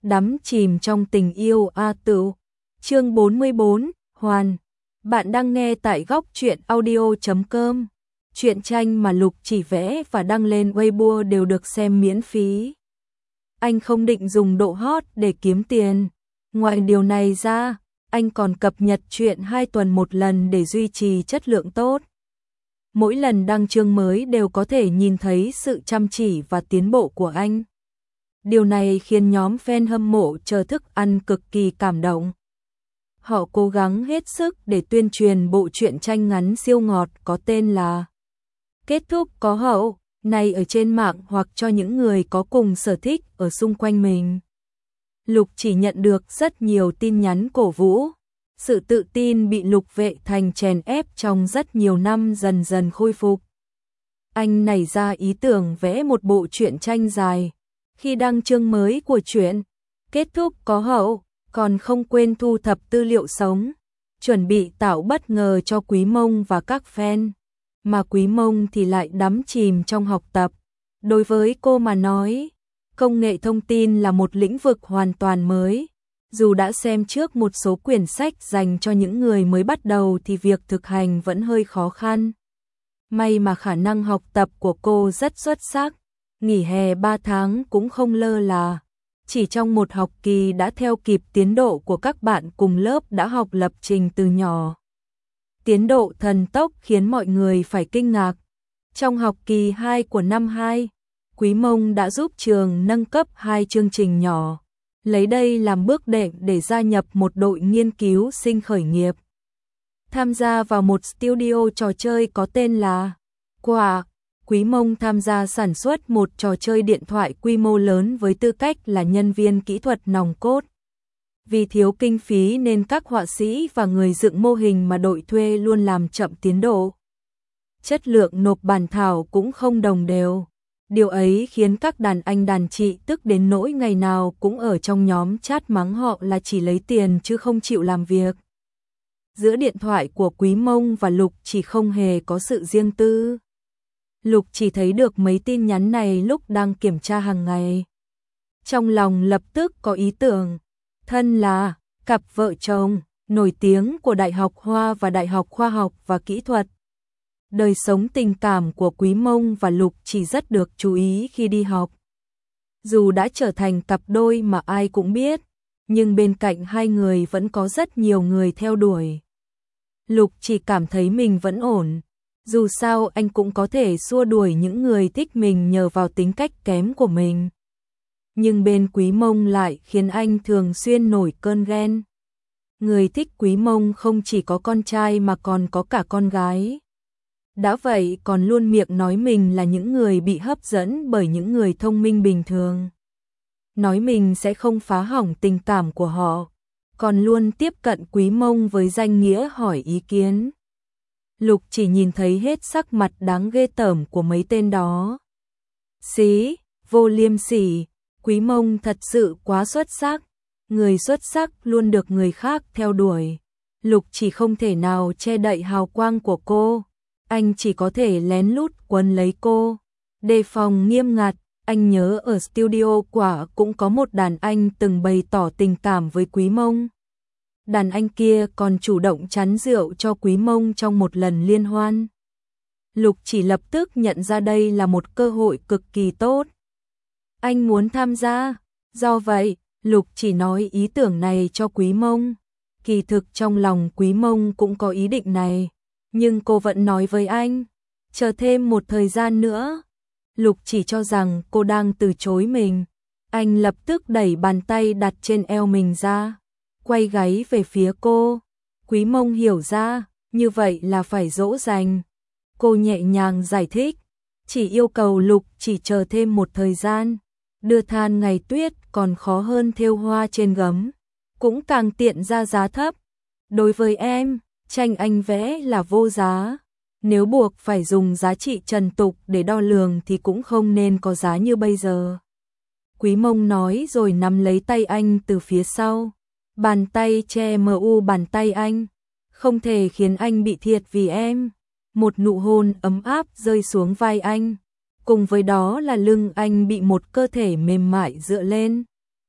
đắm chìm trong tình yêu tựu. Chương 44, Hoàn. Bạn đang nghe tại góc truyện audio.com. Truyện tranh mà Lục Chỉ vẽ và đăng lên Weibo đều được xem miễn phí. Anh không định dùng độ hot để kiếm tiền. Ngoài điều này ra, anh còn cập nhật truyện 2 tuần một lần để duy trì chất lượng tốt. Mỗi lần đăng chương mới đều có thể nhìn thấy sự chăm chỉ và tiến bộ của anh. Điều này khiến nhóm fan hâm mộ chờ thức ăn cực kỳ cảm động. Họ cố gắng hết sức để tuyên truyền bộ truyện tranh ngắn siêu ngọt có tên là Kết thúc có hậu, này ở trên mạng hoặc cho những người có cùng sở thích ở xung quanh mình. Lục Chỉ nhận được rất nhiều tin nhắn cổ vũ. Sự tự tin bị Lục Vệ Thành chèn ép trong rất nhiều năm dần dần khôi phục. Anh nảy ra ý tưởng vẽ một bộ truyện tranh dài. Khi đăng chương mới của truyện Kết thúc có hậu, còn không quên thu thập tư liệu sống, chuẩn bị tạo bất ngờ cho Quý Mông và các fan. Mà Quý Mông thì lại đắm chìm trong học tập. Đối với cô mà nói, công nghệ thông tin là một lĩnh vực hoàn toàn mới. Dù đã xem trước một số quyển sách dành cho những người mới bắt đầu thì việc thực hành vẫn hơi khó khăn. May mà khả năng học tập của cô rất xuất sắc. Nghỉ hè 3 tháng cũng không lơ là. Chỉ trong một học kỳ đã theo kịp tiến độ của các bạn cùng lớp đã học lập trình từ nhỏ. Tiến độ thần tốc khiến mọi người phải kinh ngạc. Trong học kỳ 2 của năm 2, Quý Mông đã giúp trường nâng cấp 2 chương trình nhỏ. Lấy đây làm bước đệm để gia nhập một đội nghiên cứu sinh khởi nghiệp. Tham gia vào một studio trò chơi có tên là Quả. Quý Mông tham gia sản xuất một trò chơi điện thoại quy mô lớn với tư cách là nhân viên kỹ thuật nòng cốt. Vì thiếu kinh phí nên các họa sĩ và người dựng mô hình mà đội thuê luôn làm chậm tiến độ. Chất lượng nộp bản thảo cũng không đồng đều. Điều ấy khiến các đàn anh đàn chị tức đến nỗi ngày nào cũng ở trong nhóm chat mắng họ là chỉ lấy tiền chứ không chịu làm việc. Giữa điện thoại của Quý Mông và Lục Chỉ không hề có sự riêng tư. Lục Chỉ thấy được mấy tin nhắn này lúc đang kiểm tra hàng ngày. Trong lòng lập tức có ý tưởng, thân là cặp vợ chồng nổi tiếng của Đại học Hoa và Đại học Khoa học và Kỹ thuật. Đời sống tình cảm của Quý Mông và Lục Chỉ rất được chú ý khi đi học. Dù đã trở thành cặp đôi mà ai cũng biết, nhưng bên cạnh hai người vẫn có rất nhiều người theo đuổi. Lục Chỉ cảm thấy mình vẫn ổn. Dù sao anh cũng có thể xua đuổi những người thích mình nhờ vào tính cách kém của mình. Nhưng bên Quý Mông lại khiến anh thường xuyên nổi cơn ghen. Người thích Quý Mông không chỉ có con trai mà còn có cả con gái. Đã vậy còn luôn miệng nói mình là những người bị hấp dẫn bởi những người thông minh bình thường. Nói mình sẽ không phá hỏng tình cảm của họ. Còn luôn tiếp cận Quý Mông với danh nghĩa hỏi ý kiến. Lục Chỉ nhìn thấy hết sắc mặt đáng ghê tởm của mấy tên đó. Xí, vô liêm sỉ, Quý Mông thật sự quá xuất sắc. Người xuất sắc luôn được người khác theo đuổi. Lục Chỉ không thể nào che đậy hào quang của cô. Anh chỉ có thể lén lút quấn lấy cô. Đề phòng nghiêm ngặt, anh nhớ ở studio Quả cũng có một đàn anh từng bày tỏ tình cảm với Quý Mông. Đàn anh kia còn chủ động chắn rượu cho Quý Mông trong một lần liên hoan. Lục Chỉ lập tức nhận ra đây là một cơ hội cực kỳ tốt. Anh muốn tham gia. Do vậy, Lục Chỉ nói ý tưởng này cho Quý Mông. Kỳ thực trong lòng Quý Mông cũng có ý định này. Nhưng cô vẫn nói với anh, chờ thêm một thời gian nữa. Lục Chỉ cho rằng cô đang từ chối mình. Anh lập tức đẩy bàn tay đặt trên eo mình ra, quay gáy về phía cô. Quý Mông hiểu ra, như vậy là phải dỗ dành. Cô nhẹ nhàng giải thích, chỉ yêu cầu Lục Chỉ chờ thêm một thời gian. Đưa than ngày tuyết còn khó hơn thêu hoa trên gấm, cũng càng tiện ra giá thấp. Đối với em, tranh anh vẽ là vô giá. Nếu buộc phải dùng giá trị trần tục để đo lường thì cũng không nên có giá như bây giờ. Quý Mông nói rồi nắm lấy tay anh từ phía sau. Bàn tay che bàn tay anh. Không thể khiến anh bị thiệt vì em. Một nụ hôn ấm áp rơi xuống vai anh. Cùng với đó là lưng anh bị một cơ thể mềm mại dựa lên.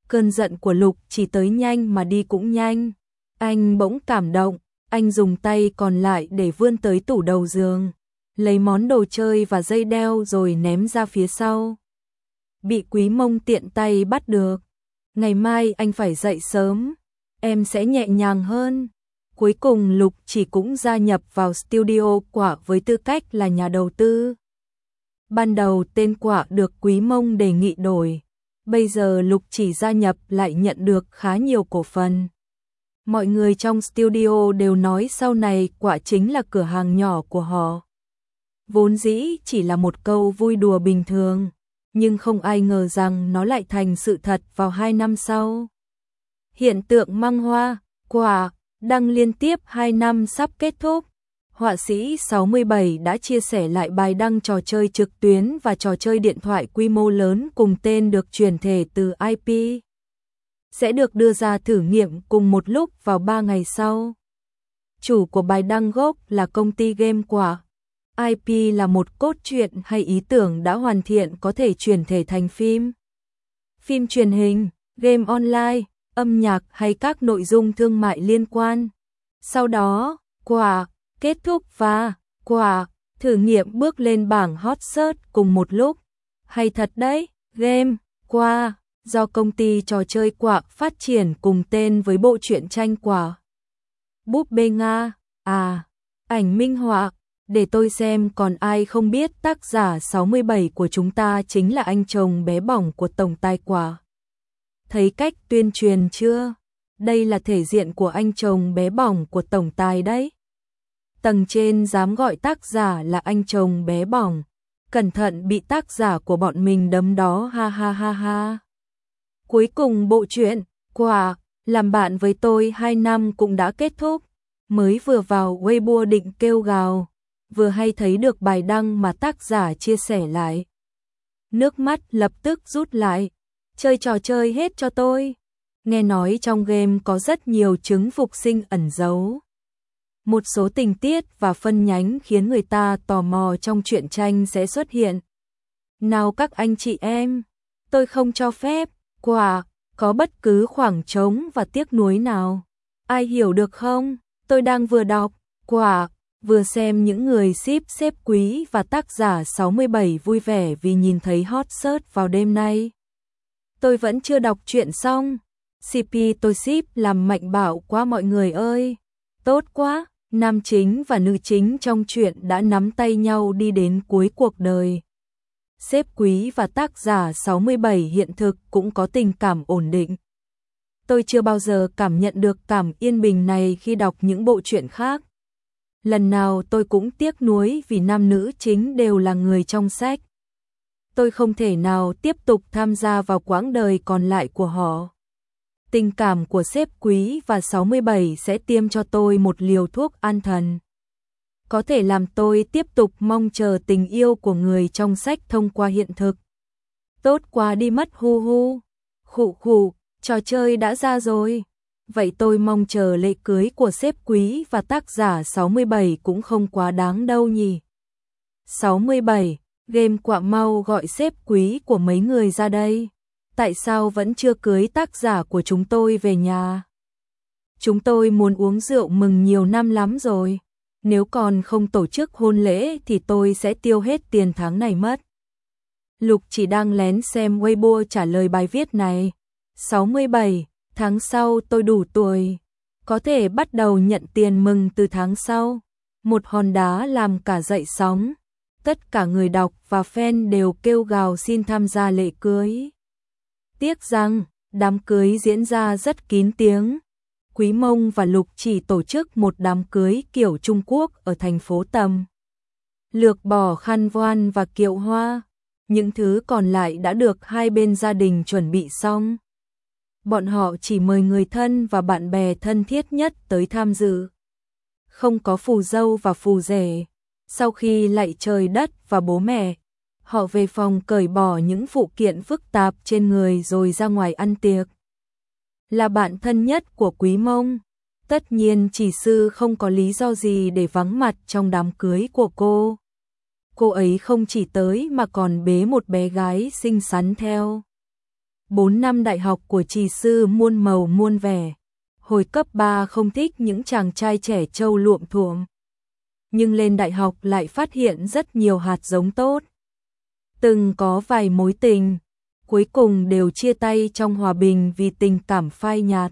Cơn giận của Lục chỉ tới nhanh mà đi cũng nhanh. Anh bỗng cảm động, anh dùng tay còn lại để vươn tới tủ đầu giường, lấy món đồ chơi và dây đeo rồi ném ra phía sau. Bị Quý Mông tiện tay bắt được. Ngày mai anh phải dậy sớm, em sẽ nhẹ nhàng hơn. Cuối cùng Lục chỉ cũng gia nhập vào studio Quả với tư cách là nhà đầu tư. Ban đầu tên Quả được Quý Mông đề nghị đổi. Bây giờ Lục chỉ gia nhập lại nhận được khá nhiều cổ phần. Mọi người trong studio đều nói sau này Quả chính là cửa hàng nhỏ của họ. Vốn dĩ chỉ là một câu vui đùa bình thường, nhưng không ai ngờ rằng nó lại thành sự thật vào 2 năm sau. Hiện tượng măng hoa, Quả, đăng liên tiếp 2 năm sắp kết thúc. Họa sĩ 67 đã chia sẻ lại bài đăng trò chơi trực tuyến và trò chơi điện thoại quy mô lớn cùng tên được chuyển thể từ IP. Sẽ được đưa ra thử nghiệm cùng một lúc vào 3 ngày sau. Chủ của bài đăng gốc là công ty game Quả. IP là một cốt truyện hay ý tưởng đã hoàn thiện có thể chuyển thể thành phim. Phim truyền hình, game online, âm nhạc hay các nội dung thương mại liên quan. Sau đó, Quả kết thúc và Quả thử nghiệm bước lên bảng hot search cùng một lúc. Hay thật đấy, game Quả do công ty trò chơi Quả phát triển cùng tên với bộ truyện tranh Quả. Búp bê Nga, ảnh minh họa, để tôi xem còn ai không biết tác giả 67 của chúng ta chính là anh chồng bé bỏng của tổng tài Quả. Thấy cách tuyên truyền chưa? Đây là thể diện của anh chồng bé bỏng của tổng tài đấy. Tầng trên dám gọi tác giả là anh chồng bé bỏng, cẩn thận bị tác giả của bọn mình đấm đó, ha ha ha ha. Cuối cùng bộ truyện Quả làm bạn với tôi 2 năm cũng đã kết thúc. Mới vừa vào Weibo định kêu gào, vừa hay thấy được bài đăng mà tác giả chia sẻ lại. Nước mắt lập tức rút lại. Chơi trò chơi hết cho tôi. Nghe nói trong game có rất nhiều trứng phục sinh ẩn giấu. Một số tình tiết và phân nhánh khiến người ta tò mò trong truyện tranh sẽ xuất hiện. Nào các anh chị em, tôi không cho phép Quả có bất cứ khoảng trống và tiếc nuối nào. Ai hiểu được không? Tôi đang vừa đọc Quả, vừa xem những người ship xếp Quý và tác giả 67 vui vẻ vì nhìn thấy hot search vào đêm nay. Tôi vẫn chưa đọc truyện xong. CP tôi ship làm mạnh bạo quá mọi người ơi. Tốt quá, nam chính và nữ chính trong truyện đã nắm tay nhau đi đến cuối cuộc đời. Sếp Quý và tác giả 67 hiện thực cũng có tình cảm ổn định. Tôi chưa bao giờ cảm nhận được cảm yên bình này khi đọc những bộ truyện khác. Lần nào tôi cũng tiếc nuối vì nam nữ chính đều là người trong sách. Tôi không thể nào tiếp tục tham gia vào quãng đời còn lại của họ. Tình cảm của sếp Quý và 67 sẽ tiêm cho tôi một liều thuốc an thần. Có thể làm tôi tiếp tục mong chờ tình yêu của người trong sách thông qua hiện thực. Tốt quá đi mất, hu hu. Khụ khụ, trò chơi đã ra rồi. Vậy tôi mong chờ lễ cưới của sếp Quý và tác giả 67 cũng không quá đáng đâu nhỉ. 67, game Quả mau gọi sếp Quý của mấy người ra đây. Tại sao vẫn chưa cưới tác giả của chúng tôi về nhà? Chúng tôi muốn uống rượu mừng nhiều năm lắm rồi. Nếu còn không tổ chức hôn lễ thì tôi sẽ tiêu hết tiền tháng này mất. Lục chỉ đang lén xem Weibo trả lời bài viết này. 67, tháng sau tôi đủ tuổi. Có thể bắt đầu nhận tiền mừng từ tháng sau. Một hòn đá làm cả dậy sóng. Tất cả người đọc và fan đều kêu gào xin tham gia lễ cưới. Tiếc rằng, đám cưới diễn ra rất kín tiếng. Quý Mông và Lục chỉ tổ chức một đám cưới kiểu Trung Quốc ở thành phố Tầm. Lược bỏ khăn voan và kiệu hoa. Những thứ còn lại đã được hai bên gia đình chuẩn bị xong. Bọn họ chỉ mời người thân và bạn bè thân thiết nhất tới tham dự. Không có phù dâu và phù rể. Sau khi lạy trời đất và bố mẹ, họ về phòng cởi bỏ những phụ kiện phức tạp trên người rồi ra ngoài ăn tiệc. Là bạn thân nhất của Quý Mông, tất nhiên chỉ sư không có lý do gì để vắng mặt trong đám cưới của cô. Cô ấy không chỉ tới mà còn bế một bé gái xinh xắn theo. 4 năm đại học của Trì Sư muôn màu muôn vẻ. Hồi cấp 3 không thích những chàng trai trẻ trâu luộm thuộm. Nhưng lên đại học lại phát hiện rất nhiều hạt giống tốt. Từng có vài mối tình, cuối cùng đều chia tay trong hòa bình vì tình cảm phai nhạt.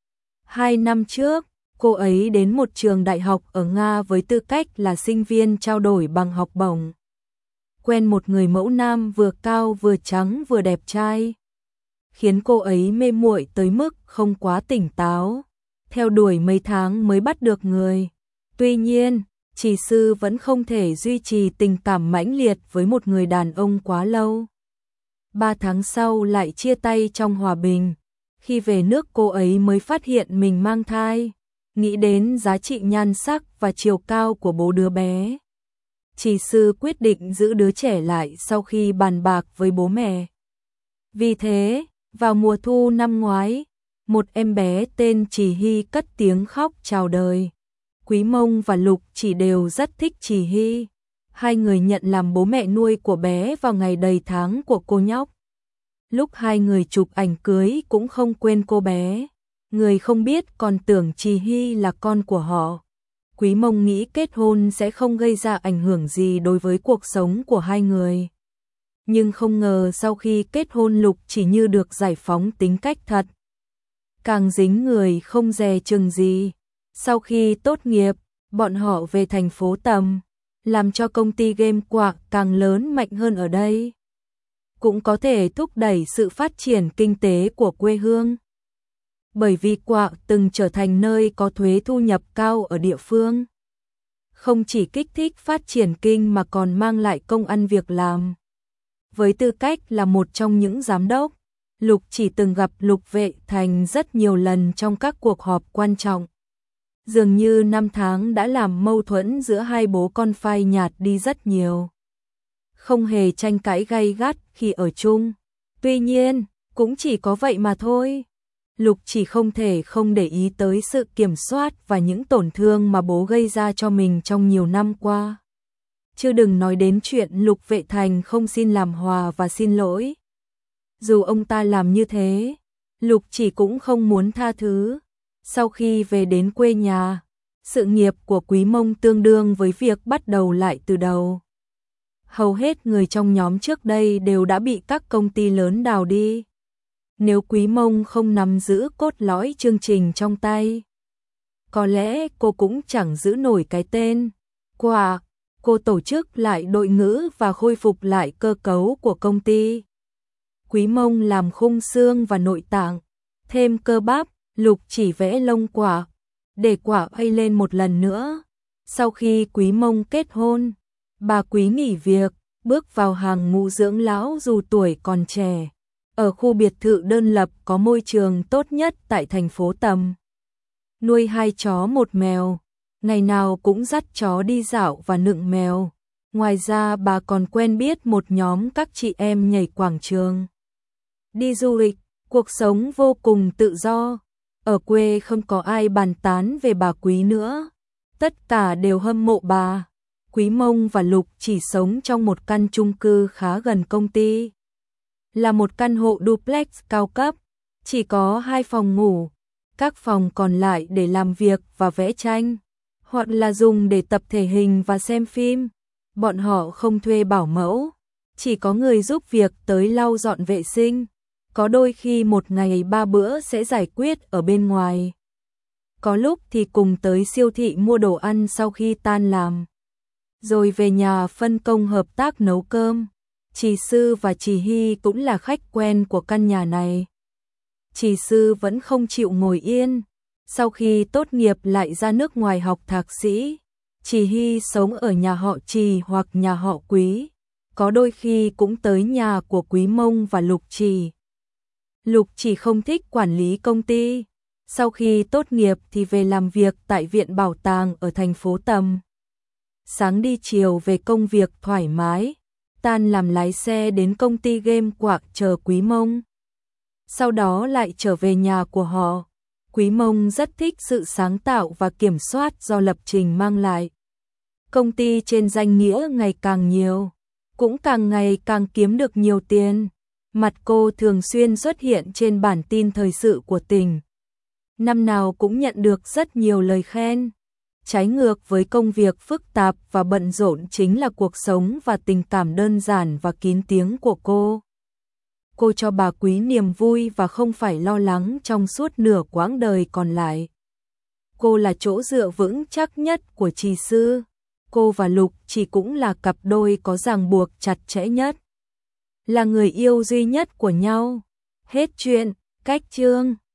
2 năm trước, cô ấy đến một trường đại học ở Nga với tư cách là sinh viên trao đổi bằng học bổng. Quen một người mẫu nam vừa cao vừa trắng vừa đẹp trai, khiến cô ấy mê muội tới mức không quá tỉnh táo. Theo đuổi mấy tháng mới bắt được người. Tuy nhiên, Trì Sư vẫn không thể duy trì tình cảm mãnh liệt với một người đàn ông quá lâu. 3 tháng sau lại chia tay trong hòa bình. Khi về nước cô ấy mới phát hiện mình mang thai. Nghĩ đến giá trị nhan sắc và chiều cao của bố đứa bé, Trì Sư quyết định giữ đứa trẻ lại sau khi bàn bạc với bố mẹ. Vì thế, vào mùa thu năm ngoái, một em bé tên Trì Hy cất tiếng khóc chào đời. Quý Mông và Lục Chỉ đều rất thích Trì Hy. Hai người nhận làm bố mẹ nuôi của bé vào ngày đầy tháng của cô nhóc. Lúc hai người chụp ảnh cưới cũng không quên cô bé. Người không biết còn tưởng Trì Hy là con của họ. Quý Mông nghĩ kết hôn sẽ không gây ra ảnh hưởng gì đối với cuộc sống của hai người. Nhưng không ngờ sau khi kết hôn Lục Chỉ như được giải phóng tính cách thật. Càng dính người không dè chừng gì. Sau khi tốt nghiệp, bọn họ về thành phố Tầm, làm cho công ty game Quạ càng lớn mạnh hơn ở đây. Cũng có thể thúc đẩy sự phát triển kinh tế của quê hương. Bởi vì Quạ từng trở thành nơi có thuế thu nhập cao ở địa phương. Không chỉ kích thích phát triển kinh mà còn mang lại công ăn việc làm. Với tư cách là một trong những giám đốc, Lục Chỉ từng gặp Lục Vệ Thành rất nhiều lần trong các cuộc họp quan trọng. Dường như năm tháng đã làm mâu thuẫn giữa hai bố con phai nhạt đi rất nhiều. Không hề tranh cãi gay gắt khi ở chung. Tuy nhiên, cũng chỉ có vậy mà thôi. Lục Chỉ không thể không để ý tới sự kiểm soát và những tổn thương mà bố gây ra cho mình trong nhiều năm qua. Chứ đừng nói đến chuyện Lục Vệ Thành không xin làm hòa và xin lỗi. Dù ông ta làm như thế, Lục Chỉ cũng không muốn tha thứ. Sau khi về đến quê nhà, sự nghiệp của Quý Mông tương đương với việc bắt đầu lại từ đầu. Hầu hết người trong nhóm trước đây đều đã bị các công ty lớn đào đi. Nếu Quý Mông không nắm giữ cốt lõi chương trình trong tay, có lẽ cô cũng chẳng giữ nổi cái tên. Quả, cô tổ chức lại đội ngũ và khôi phục lại cơ cấu của công ty. Quý Mông làm khung xương và nội tạng, thêm cơ bắp. Lục Chỉ vẽ lông Quả, để Quả bay lên một lần nữa. Sau khi Quý Mông kết hôn, bà Quý nghỉ việc, bước vào hàng ngũ dưỡng lão dù tuổi còn trẻ. Ở khu biệt thự đơn lập có môi trường tốt nhất tại thành phố Tầm. Nuôi 2 chó 1 mèo, ngày nào cũng dắt chó đi dạo và nựng mèo. Ngoài ra bà còn quen biết một nhóm các chị em nhảy quảng trường. Đi du lịch, cuộc sống vô cùng tự do. Ở quê không có ai bàn tán về bà Quý nữa. Tất cả đều hâm mộ bà. Quý Mông và Lục Chỉ sống trong một căn chung cư khá gần công ty. Là một căn hộ duplex cao cấp, chỉ có 2 phòng ngủ. Các phòng còn lại để làm việc và vẽ tranh, hoặc là dùng để tập thể hình và xem phim. Bọn họ không thuê bảo mẫu, chỉ có người giúp việc tới lau dọn vệ sinh. Có đôi khi một ngày 3 bữa sẽ giải quyết ở bên ngoài. Có lúc thì cùng tới siêu thị mua đồ ăn sau khi tan làm. Rồi về nhà phân công hợp tác nấu cơm. Trì Sư và Trì Hy cũng là khách quen của căn nhà này. Trì Sư vẫn không chịu ngồi yên. Sau khi tốt nghiệp lại ra nước ngoài học thạc sĩ. Trì Hy sống ở nhà họ Trì hoặc nhà họ Quý. Có đôi khi cũng tới nhà của Quý Mông và Lục Chỉ. Lục Chỉ không thích quản lý công ty. Sau khi tốt nghiệp thì về làm việc tại Viện Bảo tàng ở thành phố Tầm. Sáng đi chiều về công việc thoải mái. Tan làm lái xe đến công ty game Quạ chờ Quý Mông. Sau đó lại trở về nhà của họ. Quý Mông rất thích sự sáng tạo và kiểm soát do lập trình mang lại. Công ty trên danh nghĩa ngày càng nhiều, cũng càng ngày càng kiếm được nhiều tiền. Mặt cô thường xuyên xuất hiện trên bản tin thời sự của tỉnh. Năm nào cũng nhận được rất nhiều lời khen. Trái ngược với công việc phức tạp và bận rộn chính là cuộc sống và tình cảm đơn giản và kín tiếng của cô. Cô cho bà Quý niềm vui và không phải lo lắng trong suốt nửa quãng đời còn lại. Cô là chỗ dựa vững chắc nhất của Trì Sư. Cô và Lục Trì cũng là cặp đôi có ràng buộc chặt chẽ nhất. Là người yêu duy nhất của nhau. Hết chuyện, cách chương.